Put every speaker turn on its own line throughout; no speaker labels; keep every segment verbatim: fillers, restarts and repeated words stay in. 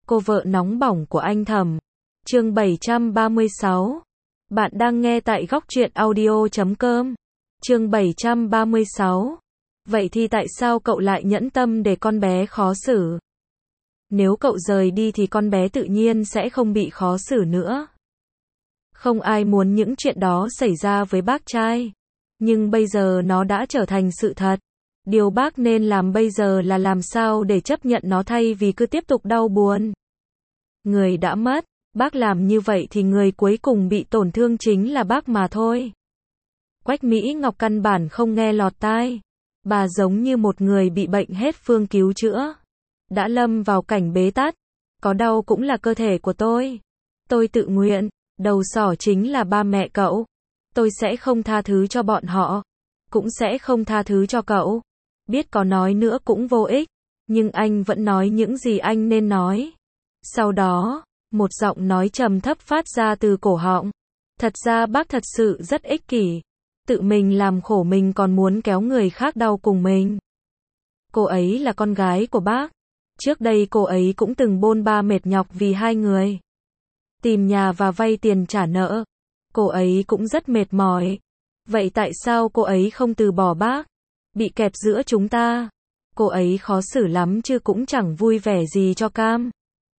Cô vợ nóng bỏng của anh Thẩm. Chương bảy trăm ba mươi sáu. Bạn đang nghe tại góc truyện audio chấm com. Chương bảy trăm ba mươi sáu. Vậy thì tại sao cậu lại nhẫn tâm để con bé khó xử? Nếu cậu rời đi thì con bé tự nhiên sẽ không bị khó xử nữa. Không ai muốn những chuyện đó xảy ra với bác trai. Nhưng bây giờ nó đã trở thành sự thật. Điều bác nên làm bây giờ là làm sao để chấp nhận nó thay vì cứ tiếp tục đau buồn. Người đã mất, bác làm như vậy thì người cuối cùng bị tổn thương chính là bác mà thôi. Quách Mỹ Ngọc căn bản không nghe lọt tai. Bà giống như một người bị bệnh hết phương cứu chữa. Đã lâm vào cảnh bế tắc. Có đau cũng là cơ thể của tôi. Tôi tự nguyện, đầu sỏ chính là ba mẹ cậu. Tôi sẽ không tha thứ cho bọn họ. Cũng sẽ không tha thứ cho cậu. Biết có nói nữa cũng vô ích. Nhưng anh vẫn nói những gì anh nên nói. Sau đó, một giọng nói trầm thấp phát ra từ cổ họng. Thật ra bác thật sự rất ích kỷ. Tự mình làm khổ mình còn muốn kéo người khác đau cùng mình. Cô ấy là con gái của bác. Trước đây cô ấy cũng từng bôn ba mệt nhọc vì hai người. Tìm nhà và vay tiền trả nợ. Cô ấy cũng rất mệt mỏi. Vậy tại sao cô ấy không từ bỏ bác? Bị kẹp giữa chúng ta. Cô ấy khó xử lắm chứ cũng chẳng vui vẻ gì cho cam.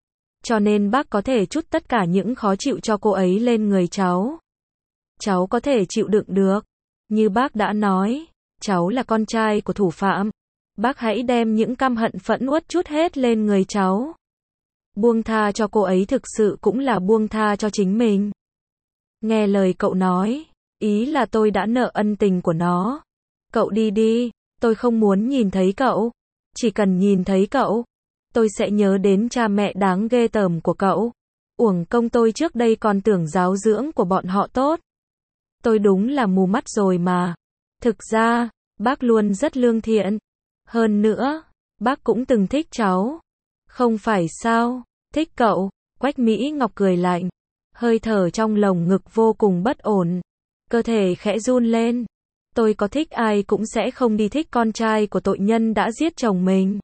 Cho nên bác có thể trút tất cả những khó chịu cho cô ấy lên người cháu. Cháu có thể chịu đựng được. Như bác đã nói, cháu là con trai của thủ phạm. Bác hãy đem những căm hận phẫn uất trút hết lên người cháu. Buông tha cho cô ấy thực sự cũng là buông tha cho chính mình. Nghe lời cậu nói, ý là tôi đã nợ ân tình của nó. Cậu đi đi, tôi không muốn nhìn thấy cậu. Chỉ cần nhìn thấy cậu, tôi sẽ nhớ đến cha mẹ đáng ghê tởm của cậu. Uổng công tôi trước đây còn tưởng giáo dưỡng của bọn họ tốt. Tôi đúng là mù mắt rồi mà. Thực ra, bác luôn rất lương thiện. Hơn nữa, bác cũng từng thích cháu. Không phải sao? Thích cậu. Quách Mỹ Ngọc cười lạnh. Hơi thở trong lồng ngực vô cùng bất ổn. Cơ thể khẽ run lên. Tôi có thích ai cũng sẽ không đi thích con trai của tội nhân đã giết chồng mình.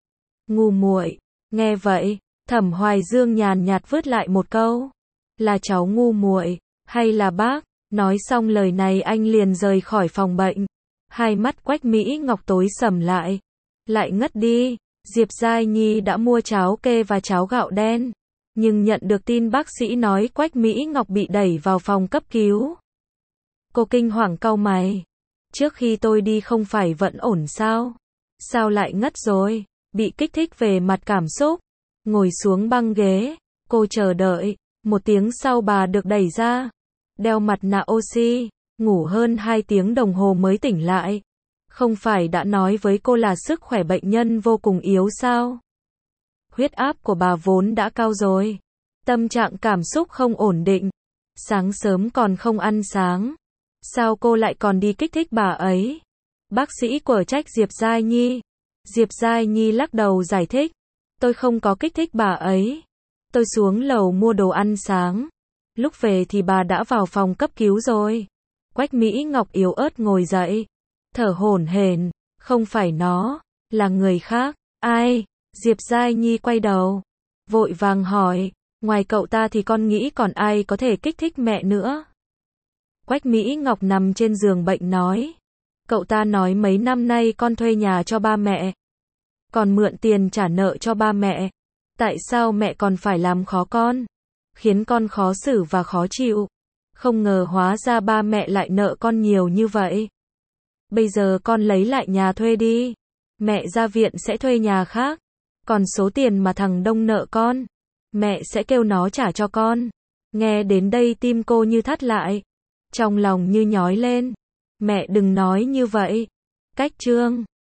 Ngu muội. Nghe vậy, Thẩm Hoài Dương nhàn nhạt vứt lại một câu. Là cháu ngu muội, hay là bác? Nói xong lời này anh liền rời khỏi phòng bệnh. Hai mắt Quách Mỹ Ngọc tối sầm lại. Lại ngất đi. Diệp Giai Nhi đã mua cháo kê và cháo gạo đen. Nhưng nhận được tin bác sĩ nói Quách Mỹ Ngọc bị đẩy vào phòng cấp cứu. Cô kinh hoàng cau mày. Trước khi tôi đi không phải vẫn ổn sao? Sao lại ngất rồi? Bị kích thích về mặt cảm xúc. Ngồi xuống băng ghế. Cô chờ đợi. Một tiếng sau bà được đẩy ra. Đeo mặt nạ oxy. Ngủ hơn hai tiếng đồng hồ mới tỉnh lại. Không phải đã nói với cô là sức khỏe bệnh nhân vô cùng yếu sao? Huyết áp của bà vốn đã cao rồi. Tâm trạng cảm xúc không ổn định. Sáng sớm còn không ăn sáng. Sao cô lại còn đi kích thích bà ấy? Bác sĩ quở trách Diệp Giai Nhi. Diệp Giai Nhi lắc đầu giải thích. Tôi không có kích thích bà ấy. Tôi xuống lầu mua đồ ăn sáng. Lúc về thì bà đã vào phòng cấp cứu rồi. Quách Mỹ Ngọc yếu ớt ngồi dậy. Thở hổn hển. Không phải nó, là người khác. Ai? Diệp Giai Nhi quay đầu. Vội vàng hỏi. Ngoài cậu ta thì con nghĩ còn ai có thể kích thích mẹ nữa? Quách Mỹ Ngọc nằm trên giường bệnh nói. Cậu ta nói mấy năm nay con thuê nhà cho ba mẹ. Còn mượn tiền trả nợ cho ba mẹ. Tại sao mẹ còn phải làm khó con? Khiến con khó xử và khó chịu. Không ngờ hóa ra ba mẹ lại nợ con nhiều như vậy. Bây giờ con lấy lại nhà thuê đi. Mẹ ra viện sẽ thuê nhà khác. Còn số tiền mà thằng Đông nợ con, mẹ sẽ kêu nó trả cho con. Nghe đến đây tim cô như thắt lại. Trong lòng như nhói lên. Mẹ đừng nói như vậy. Cách chương